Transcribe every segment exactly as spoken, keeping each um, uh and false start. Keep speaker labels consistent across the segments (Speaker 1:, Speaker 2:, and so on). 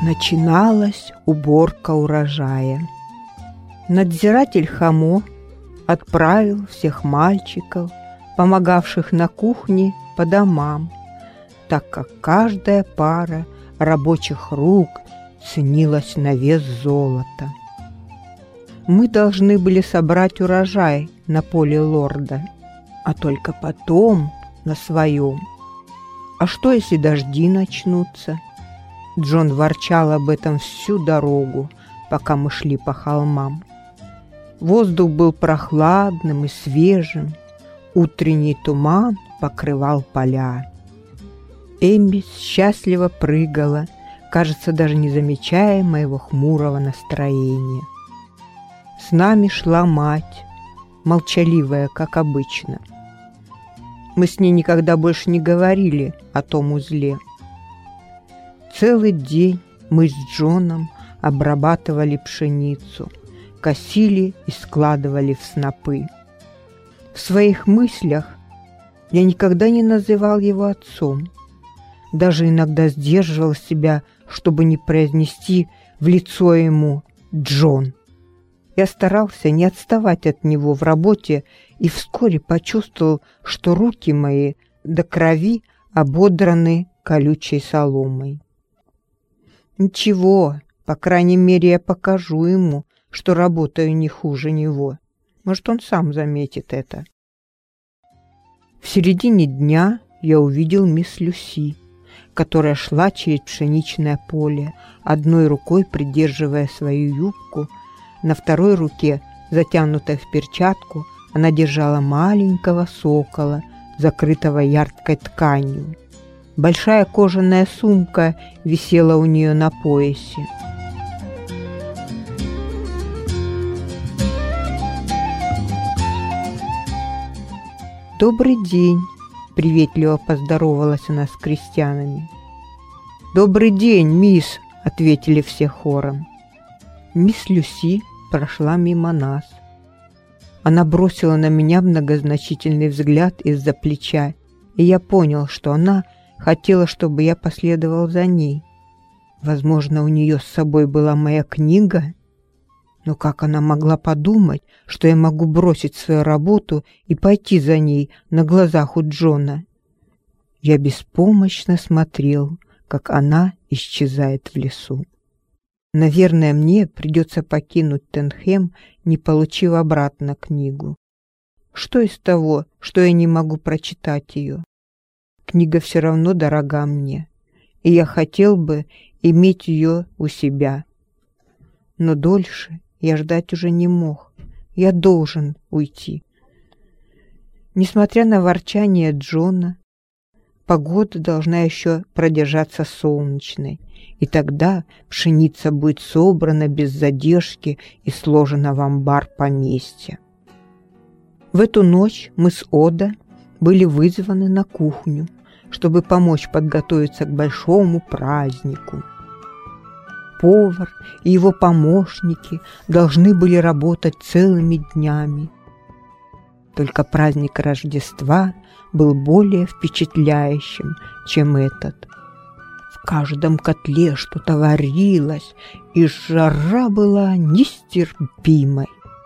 Speaker 1: Начиналась уборка урожая. Надзиратель Хамо отправил всех мальчиков, помогавших на кухне, по домам, так как каждая пара рабочих рук ценилась на вес золота. Мы должны были собрать урожай на поле лорда, а только потом на своем. А что, если дожди начнутся? Джон ворчал об этом всю дорогу, пока мы шли по холмам. Воздух был прохладным и свежим, утренний туман покрывал поля. Эмми счастливо прыгала, кажется, даже не замечая моего хмурого настроения. С нами шла мать, молчаливая, как обычно. Мы с ней никогда больше не говорили о том узле. Целый день мы с Джоном обрабатывали пшеницу, косили и складывали в снопы. В своих мыслях я никогда не называл его отцом. Даже иногда сдерживал себя, чтобы не произнести в лицо ему «Джон». Я старался не отставать от него в работе и вскоре почувствовал, что руки мои до крови ободраны колючей соломой. Ничего, по крайней мере, я покажу ему, что работаю не хуже него. Может, он сам заметит это. В середине дня я увидел мисс Люси, которая шла через пшеничное поле, одной рукой придерживая свою юбку, на второй руке, затянутой в перчатку, она держала маленького сокола, закрытого яркой тканью. Большая кожаная сумка висела у нее на поясе. «Добрый день!» — приветливо поздоровалась она с крестьянами. «Добрый день, мисс!» — ответили все хором. Мисс Люси прошла мимо нас. Она бросила на меня многозначительный взгляд из-за плеча, и я понял, что она хотела, чтобы я последовал за ней. Возможно, у нее с собой была моя книга? Но как она могла подумать, что я могу бросить свою работу и пойти за ней на глазах у Джона? Я беспомощно смотрел, как она исчезает в лесу. Наверное, мне придется покинуть Тенхэм, не получив обратно книгу. Что из того, что я не могу прочитать ее? Книга все равно дорога мне, и я хотел бы иметь ее у себя. Но дольше я ждать уже не мог. Я должен уйти. Несмотря на ворчание Джона, погода должна еще продержаться солнечной, и тогда пшеница будет собрана без задержки и сложена в амбар поместья. В эту ночь мы с Ода были вызваны на кухню, чтобы помочь подготовиться к большому празднику. Повар и его помощники должны были работать целыми днями. Только праздник Рождества был более впечатляющим, чем этот. В каждом котле что-то варилось, и жара была нестерпимой.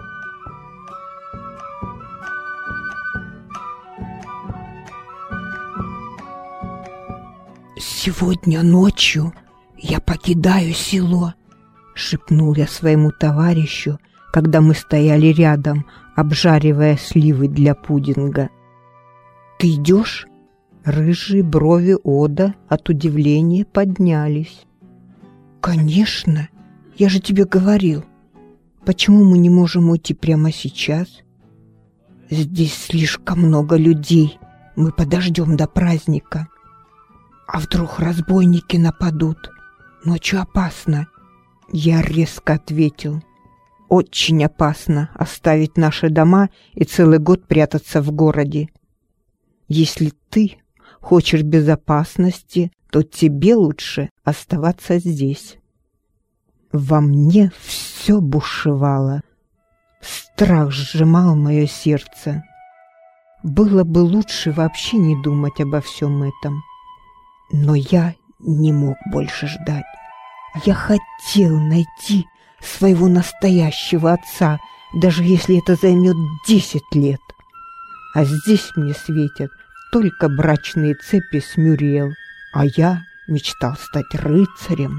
Speaker 1: «Сегодня ночью я покидаю село», — шепнул я своему товарищу, когда мы стояли рядом, обжаривая сливы для пудинга. «Ты идешь?» Рыжие брови Ода от удивления поднялись. «Конечно, я же тебе говорил. Почему мы не можем уйти прямо сейчас? Здесь слишком много людей. Мы подождем до праздника. А вдруг разбойники нападут? Ночью опасно». Я резко ответил. «Очень опасно оставить наши дома и целый год прятаться в городе. Если ты хочешь безопасности, то тебе лучше оставаться здесь». Во мне все бушевало. Страх сжимал мое сердце. Было бы лучше вообще не думать обо всем этом. Но я не мог больше ждать. Я хотел найти своего настоящего отца, даже если это займет десять лет. А здесь мне светят только брачные цепи с Мюриэл, а я мечтал стать рыцарем.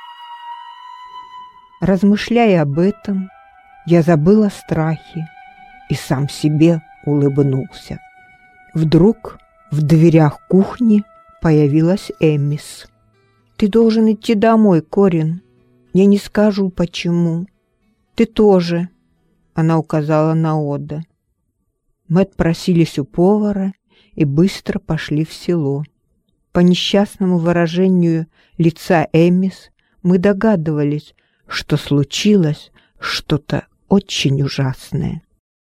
Speaker 1: Размышляя об этом, я забыл о страхе и сам себе улыбнулся. Вдруг в дверях кухни появилась Эммис. «Ты должен идти домой, Корин. Я не скажу, почему. Ты тоже», — она указала на Ода. Мы отпросились у повара и быстро пошли в село. По несчастному выражению лица Эммис мы догадывались, что случилось что-то очень ужасное.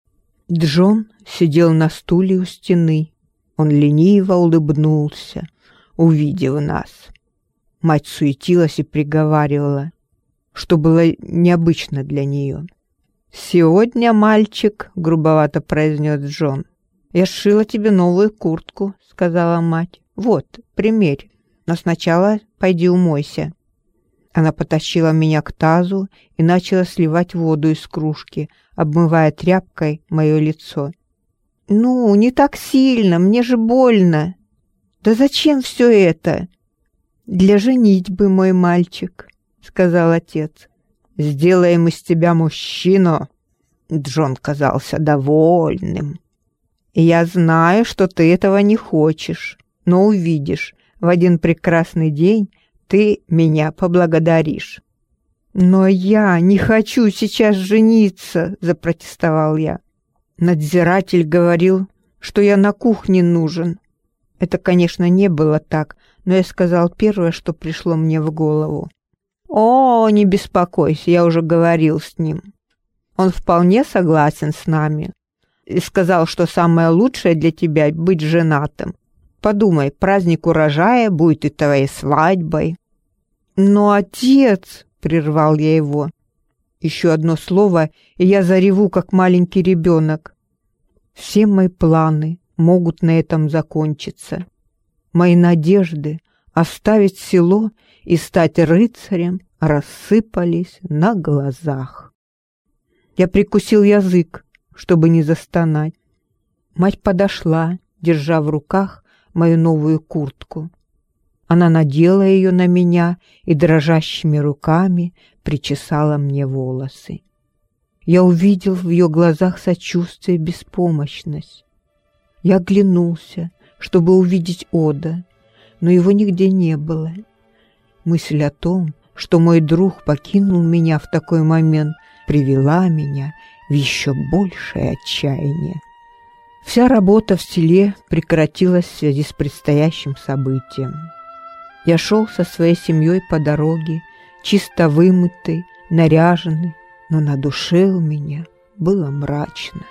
Speaker 1: Джон сидел на стуле у стены. Он лениво улыбнулся, увидев нас. Мать суетилась и приговаривала, что было необычно для нее. «Сегодня, мальчик», — грубовато произнес Джон, — «я сшила тебе новую куртку», — сказала мать. «Вот, примерь, но сначала пойди умойся». Она потащила меня к тазу и начала сливать воду из кружки, обмывая тряпкой мое лицо. «Ну, не так сильно, мне же больно». «Да зачем все это?» «Для женитьбы, мой мальчик», — сказал отец. «Сделаем из тебя мужчину». Джон казался довольным. «Я знаю, что ты этого не хочешь, но увидишь, в один прекрасный день ты меня поблагодаришь». «Но я не хочу сейчас жениться», — запротестовал я. Надзиратель говорил, что я на кухне нужен. Это, конечно, не было так, но я сказал первое, что пришло мне в голову. «О, не беспокойся, я уже говорил с ним. Он вполне согласен с нами и сказал, что самое лучшее для тебя — быть женатым. Подумай, праздник урожая будет и твоей свадьбой». «Но отец», — прервал я его, — еще одно слово, и я зареву, как маленький ребенок. Все мои планы могут на этом закончиться. Мои надежды оставить село и стать рыцарем рассыпались на глазах. Я прикусил язык, чтобы не застонать. Мать подошла, держа в руках мою новую куртку. Она надела ее на меня и дрожащими руками причесала мне волосы. Я увидел в ее глазах сочувствие и беспомощность. Я оглянулся, чтобы увидеть Ода, но его нигде не было. Мысль о том, что мой друг покинул меня в такой момент, привела меня в еще большее отчаяние. Вся работа в селе прекратилась в связи с предстоящим событием. Я шел со своей семьей по дороге, чисто вымытый, наряженный, но на душе у меня было мрачно.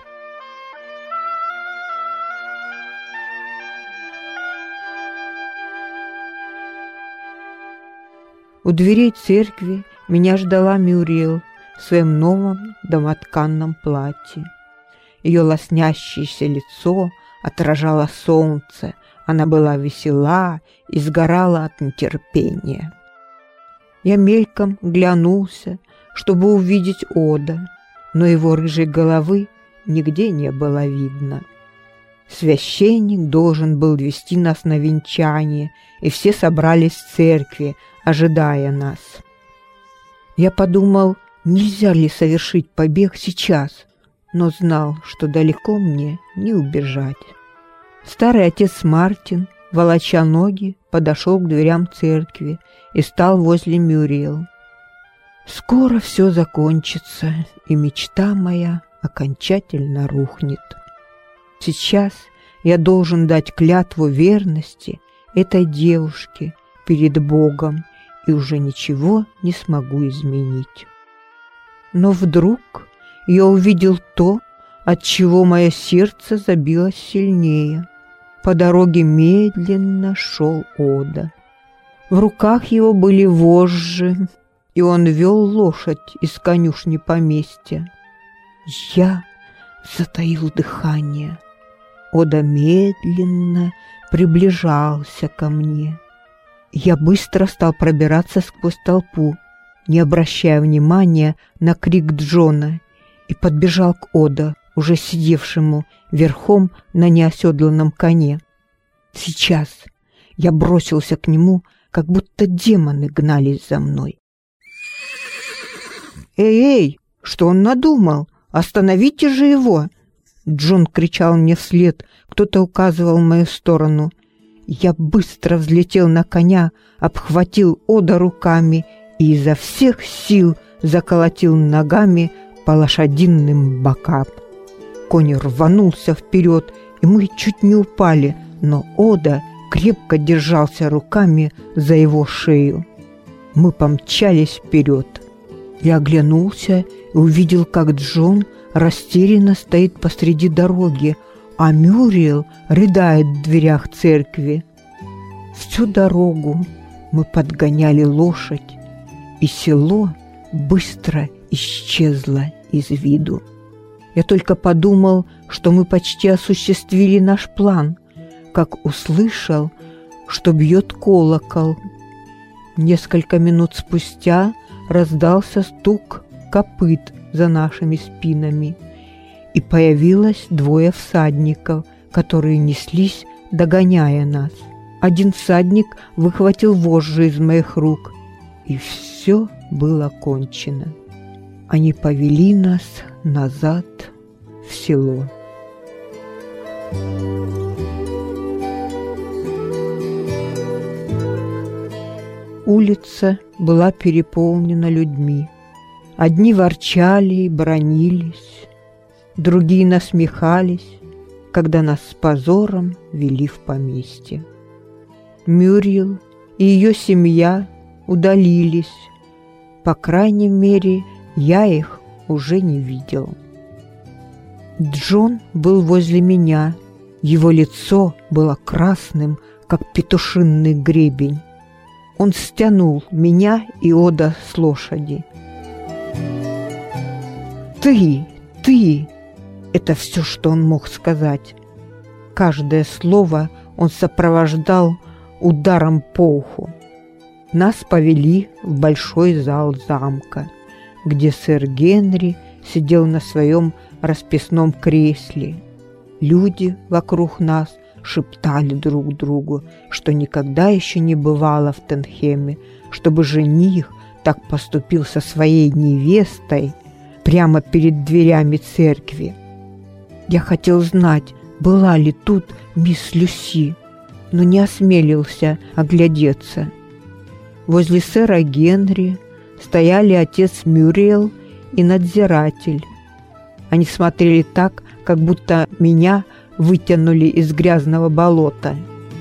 Speaker 1: У дверей церкви меня ждала Мюриэл в своем новом домотканном платье. Ее лоснящееся лицо отражало солнце, она была весела и сгорала от нетерпения. Я мельком глянулся, чтобы увидеть Ода, но его рыжей головы нигде не было видно. Священник должен был вести нас на венчание, и все собрались в церкви, ожидая нас. Я подумал, нельзя ли совершить побег сейчас, но знал, что далеко мне не убежать. Старый отец Мартин, волоча ноги, подошел к дверям церкви и стал возле Мюриэл. Скоро все закончится, и мечта моя окончательно рухнет. Сейчас я должен дать клятву верности этой девушке перед Богом и уже ничего не смогу изменить. Но вдруг я увидел то, от чего мое сердце забилось сильнее. По дороге медленно шел Ода. В руках его были вожжи, и он вел лошадь из конюшни поместья. Я затаил дыхание. Ода медленно приближался ко мне. Я быстро стал пробираться сквозь толпу, не обращая внимания на крик Джона, и подбежал к Ода, уже сидевшему верхом на неоседланном коне. Сейчас я бросился к нему, как будто демоны гнались за мной. «Эй-эй, что он надумал? Остановите же его!» Джон кричал мне вслед, кто-то указывал в мою сторону. Я быстро взлетел на коня, обхватил Ода руками и изо всех сил заколотил ногами по лошадиным бокам. Конь рванулся вперед, и мы чуть не упали, но Ода крепко держался руками за его шею. Мы помчались вперед. Я оглянулся и увидел, как Джон растерянно стоит посреди дороги, а Мюриэл рыдает в дверях церкви. Всю дорогу мы подгоняли лошадь, и село быстро исчезло из виду. Я только подумал, что мы почти осуществили наш план, как услышал, что бьет колокол. Несколько минут спустя раздался стук копыт за нашими спинами, и появилось двое всадников, которые неслись, догоняя нас. Один всадник выхватил вожжи из моих рук, и все было кончено. Они повели нас назад в село. Улица была переполнена людьми. Одни ворчали и бранились, другие насмехались, когда нас с позором вели в поместье. Мюриэл и ее семья удалились. По крайней мере, я их уже не видел. Джон был возле меня. Его лицо было красным, как петушинный гребень. Он стянул меня и Ода с лошади. «Ты! Ты!» — это все, что он мог сказать. Каждое слово он сопровождал ударом по уху. Нас повели в большой зал замка, где сэр Генри сидел на своем расписном кресле. Люди вокруг нас шептали друг другу, что никогда еще не бывало в Тенхеме, чтобы жених так поступил со своей невестой прямо перед дверями церкви. Я хотел знать, была ли тут мисс Люси, но не осмелился оглядеться. Возле сэра Генри стояли отец Мюриэл и надзиратель. Они смотрели так, как будто меня вытянули из грязного болота.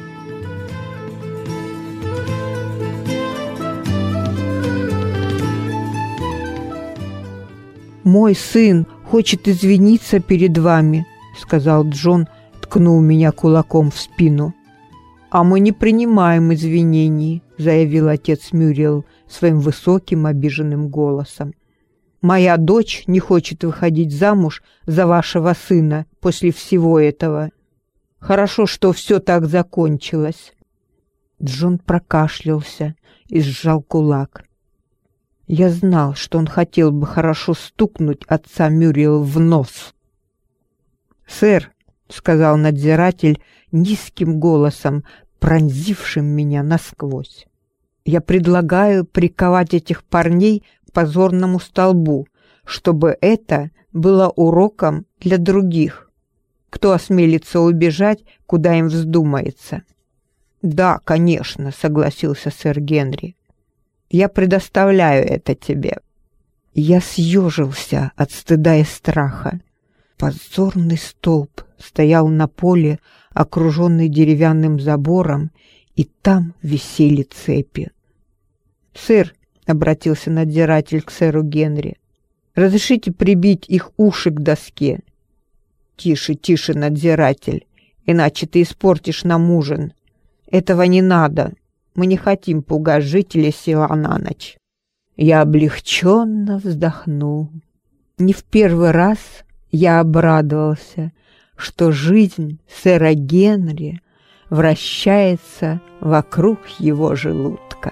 Speaker 1: «Мой сын хочет извиниться перед вами», — сказал Джон, ткнул меня кулаком в спину. «А мы не принимаем извинений», — заявил отец Мюриэл своим высоким обиженным голосом. «Моя дочь не хочет выходить замуж за вашего сына после всего этого. Хорошо, что все так закончилось». Джон прокашлялся и сжал кулак. Я знал, что он хотел бы хорошо стукнуть отца Мюриэл в нос. «Сэр», — сказал надзиратель низким голосом, пронзившим меня насквозь, «я предлагаю приковать этих парней к позорному столбу, чтобы это было уроком для других, кто осмелится убежать, куда им вздумается». «Да, конечно», — согласился сэр Генри. «Я предоставляю это тебе». Я съежился от стыда и страха. Позорный столб стоял на поле, окруженный деревянным забором, и там висели цепи. «Сэр», — обратился надзиратель к сэру Генри, — «разрешите прибить их уши к доске?» «Тише, тише, надзиратель, иначе ты испортишь нам ужин. Этого не надо. Мы не хотим пугать жителей села на ночь». Я облегченно вздохнул. Не в первый раз я обрадовался, что жизнь сэра Генри вращается вокруг его желудка.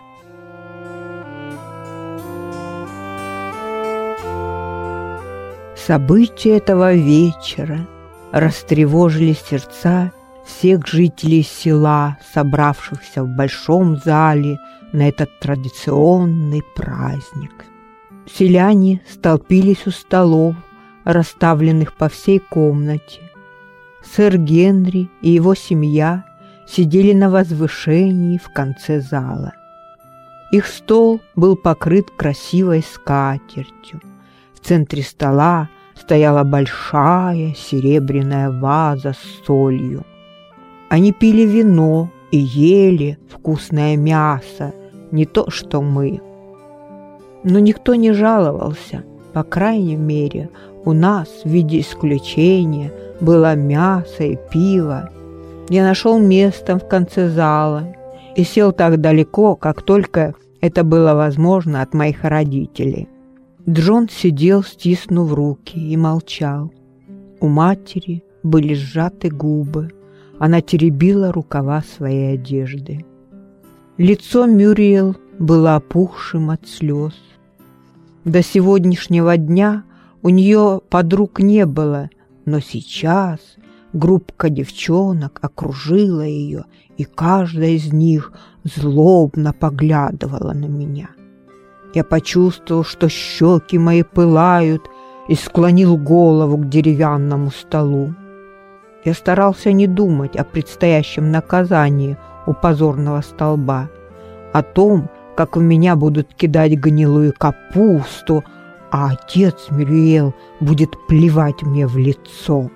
Speaker 1: События этого вечера растревожили сердца всех жителей села, собравшихся в большом зале на этот традиционный праздник. Селяне столпились у столов, расставленных по всей комнате. Сэр Генри и его семья сидели на возвышении в конце зала. Их стол был покрыт красивой скатертью. В центре стола стояла большая серебряная ваза с солью. Они пили вино и ели вкусное мясо, не то что мы. Но никто не жаловался, по крайней мере, у нас в виде исключения было мясо и пиво. Я нашел место в конце зала и сел так далеко, как только это было возможно от моих родителей. Джон сидел, стиснув руки, и молчал. У матери были сжаты губы. Она теребила рукава своей одежды. Лицо Мюриэл было опухшим от слез. До сегодняшнего дня у нее подруг не было, но сейчас группка девчонок окружила ее, и каждая из них злобно поглядывала на меня. Я почувствовал, что щеки мои пылают, и склонил голову к деревянному столу. Я старался не думать о предстоящем наказании у позорного столба, о том, как в меня будут кидать гнилую капусту, а отец Мюриэл будет плевать мне в лицо.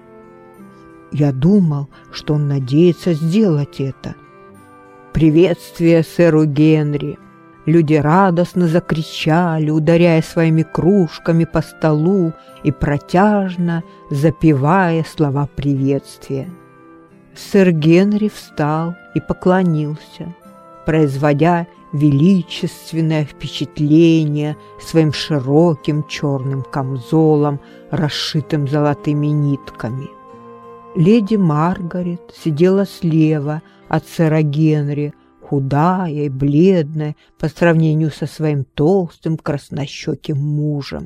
Speaker 1: Я думал, что он надеется сделать это. «Приветствие сэру Генри!» Люди радостно закричали, ударяя своими кружками по столу и протяжно запевая слова приветствия. Сэр Генри встал и поклонился, производя величественное впечатление своим широким черным камзолом, расшитым золотыми нитками. Леди Маргарет сидела слева от сэра Генри, худая и бледная по сравнению со своим толстым краснощеким мужем.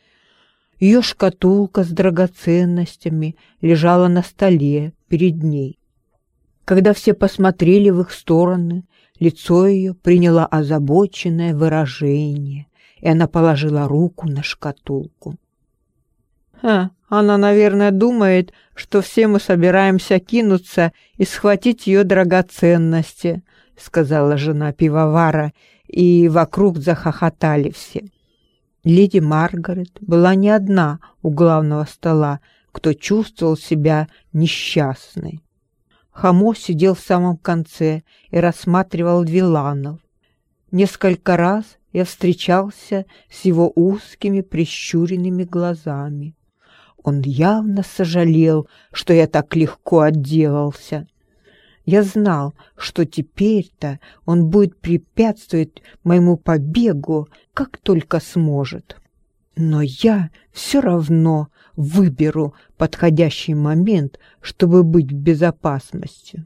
Speaker 1: Ее шкатулка с драгоценностями лежала на столе перед ней. Когда все посмотрели в их стороны, лицо ее приняло озабоченное выражение, и она положила руку на шкатулку. «Ха, она, наверное, думает, что все мы собираемся кинуться и схватить ее драгоценности», — сказала жена пивовара, и вокруг захохотали все. Леди Маргарет была не одна у главного стола, кто чувствовал себя несчастной. Хамо сидел в самом конце и рассматривал виланов. Несколько раз я встречался с его узкими прищуренными глазами. Он явно сожалел, что я так легко отделался. Я знал, что теперь-то он будет препятствовать моему побегу, как только сможет. Но я все равно выберу подходящий момент, чтобы быть в безопасности.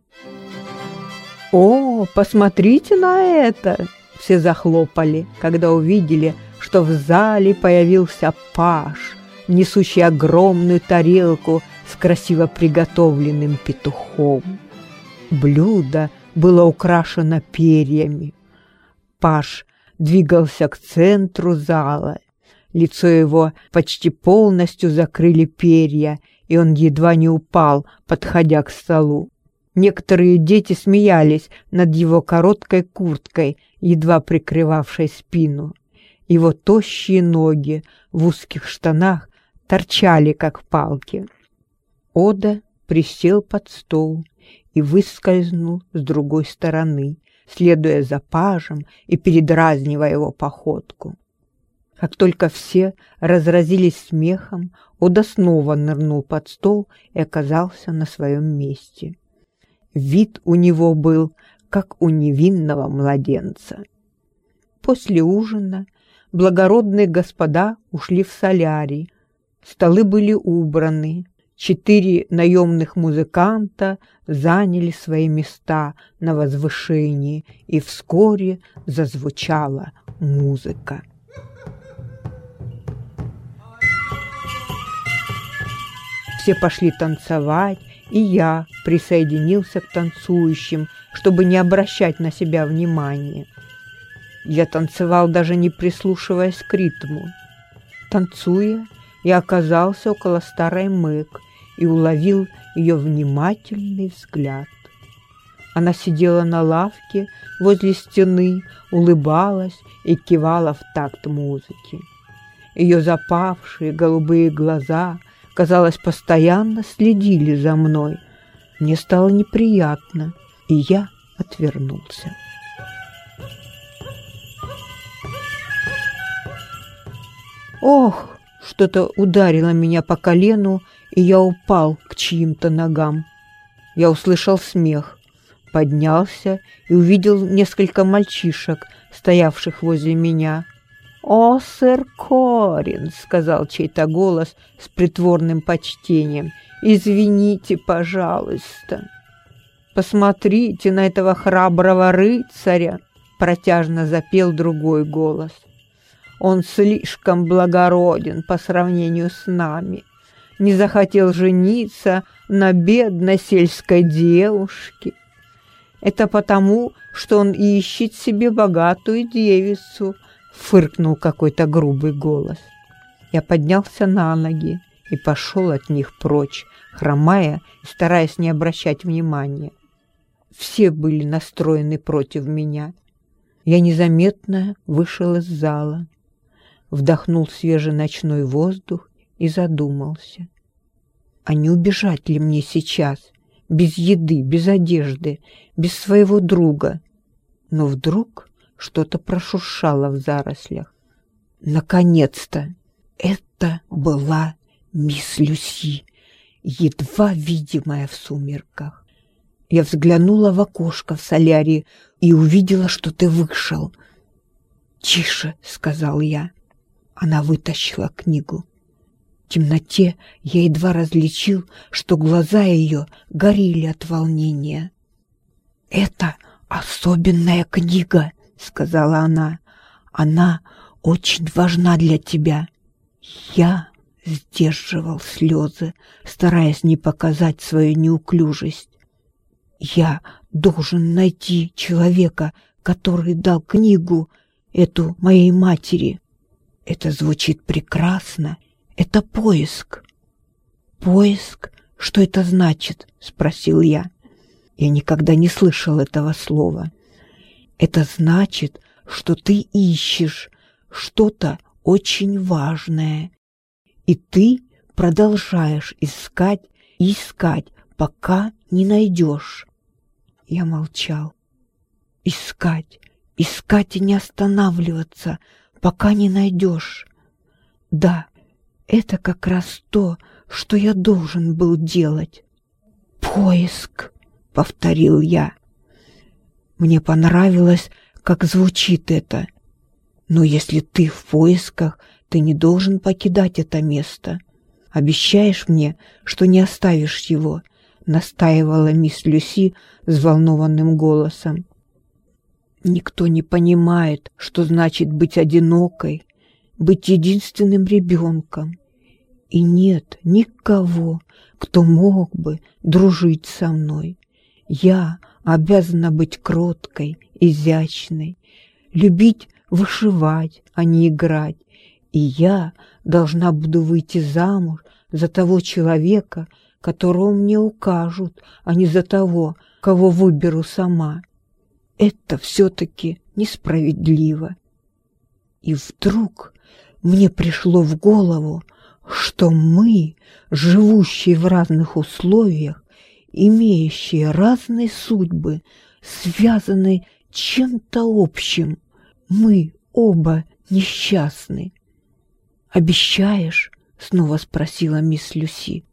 Speaker 1: «О, посмотрите на это!» Все захлопали, когда увидели, что в зале появился паж, несущий огромную тарелку с красиво приготовленным петухом. Блюдо было украшено перьями. Паж двигался к центру зала. Лицо его почти полностью закрыли перья, и он едва не упал, подходя к столу. Некоторые дети смеялись над его короткой курткой, едва прикрывавшей спину. Его тощие ноги в узких штанах торчали, как палки. Ода присел под стол и выскользнул с другой стороны, следуя за пажем и передразнивая его походку. Как только все разразились смехом, Ода снова нырнул под стол и оказался на своем месте. Вид у него был, как у невинного младенца. После ужина благородные господа ушли в солярий. Столы были убраны, Четыре наемных музыканта заняли свои места на возвышении, и вскоре зазвучала музыка. Все пошли танцевать, и я присоединился к танцующим, чтобы не обращать на себя внимания. Я танцевал, даже не прислушиваясь к ритму. Танцуя, я оказался около старой Мэг и уловил ее внимательный взгляд. Она сидела на лавке возле стены, улыбалась и кивала в такт музыки. Ее запавшие голубые глаза, казалось, постоянно следили за мной. Мне стало неприятно, и я отвернулся. Ох! Что-то ударило меня по колену, и я упал к чьим-то ногам. Я услышал смех, поднялся и увидел несколько мальчишек, стоявших возле меня. «О, сэр Корин!» — сказал чей-то голос с притворным почтением. «Извините, пожалуйста». «Посмотрите на этого храброго рыцаря!» — протяжно запел другой голос. «Он слишком благороден по сравнению с нами. Не захотел жениться на бедной сельской девушке. Это потому, что он ищет себе богатую девицу», — фыркнул какой-то грубый голос. Я поднялся на ноги и пошел от них прочь, хромая и стараясь не обращать внимания. Все были настроены против меня. Я незаметно вышел из зала, вдохнул свежий ночной воздух и задумался. А не убежать ли мне сейчас, без еды, без одежды, без своего друга? Но вдруг что-то прошуршало в зарослях. Наконец-то! Это была мисс Люси, едва видимая в сумерках. Я взглянула в окошко в солярии и увидела, что ты вышел. «Тише!» — сказал я. Она вытащила книгу. В темноте я едва различил, что глаза ее горели от волнения. «Это особенная книга», — сказала она. «Она очень важна для тебя». Я сдерживал слезы, стараясь не показать свою неуклюжесть. «Я должен найти человека, который дал книгу эту моей матери». Это звучит прекрасно. Это поиск. «Поиск? Что это значит?» — спросил я. Я никогда не слышал этого слова. «Это значит, что ты ищешь что-то очень важное, и ты продолжаешь искать и искать, пока не найдешь». Я молчал. «Искать, искать и не останавливаться, пока не найдешь. Да, это как раз то, что я должен был делать». «Поиск», — повторил я. Мне понравилось, как звучит это. «Но если ты в поисках, ты не должен покидать это место. Обещаешь мне, что не оставишь его?» — настаивала мисс Люси взволнованным голосом. «Никто не понимает, что значит быть одинокой, быть единственным ребенком. И нет никого, кто мог бы дружить со мной. Я обязана быть кроткой, изящной, любить вышивать, а не играть. И я должна буду выйти замуж за того человека, которого мне укажут, а не за того, кого выберу сама. Это все-таки несправедливо». И вдруг мне пришло в голову, что мы, живущие в разных условиях, имеющие разные судьбы, связаны чем-то общим. Мы оба несчастны. «Обещаешь?» — снова спросила мисс Люси.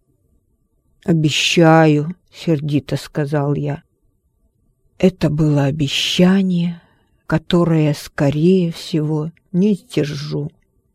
Speaker 1: «Обещаю», — сердито сказал я. Это было обещание, которое, скорее всего, не сдержу.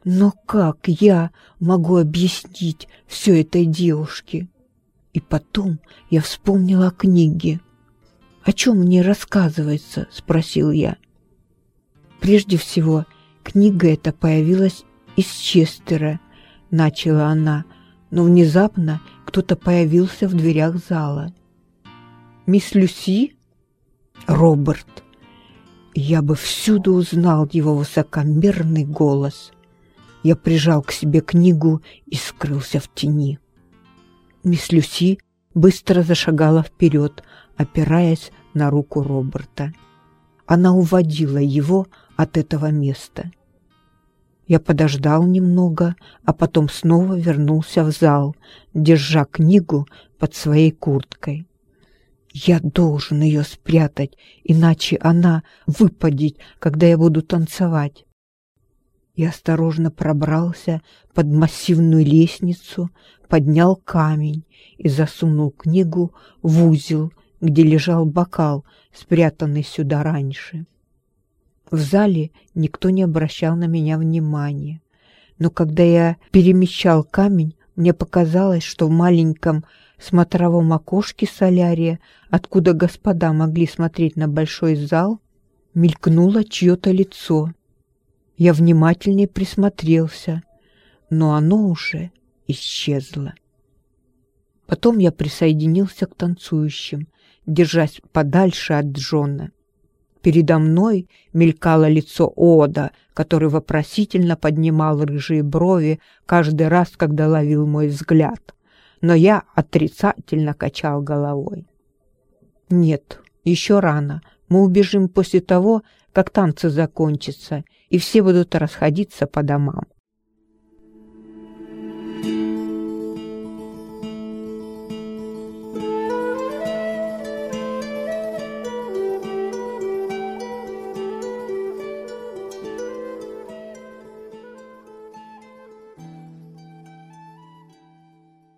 Speaker 1: Но как я могу объяснить все этой девушке? И потом я вспомнила о книге. «О чем мне рассказывается?» — спросил я. «Прежде всего, книга эта появилась из Честера», — начала она, но внезапно кто-то появился в дверях зала. «Мисс Люси?» «Роберт». Я бы всюду узнал его высокомерный голос. Я прижал к себе книгу и скрылся в тени. Мисс Люси быстро зашагала вперед, опираясь на руку Роберта. Она уводила его от этого места. Я подождал немного, а потом снова вернулся в зал, держа книгу под своей курткой. Я должен ее спрятать, иначе она выпадет, когда я буду танцевать. Я осторожно пробрался под массивную лестницу, поднял камень и засунул книгу в узел, где лежал бокал, спрятанный сюда раньше. В зале никто не обращал на меня внимания, но когда я перемещал камень, мне показалось, что в маленьком смотровом окошке солярия, откуда господа могли смотреть на большой зал, мелькнуло чье-то лицо. Я внимательнее присмотрелся, но оно уже исчезло. Потом я присоединился к танцующим, держась подальше от Джона. Передо мной мелькало лицо Ода, который вопросительно поднимал рыжие брови каждый раз, когда ловил мой взгляд. Но я отрицательно качал головой. «Нет, еще рано. Мы убежим после того, как танцы закончатся, и все будут расходиться по домам».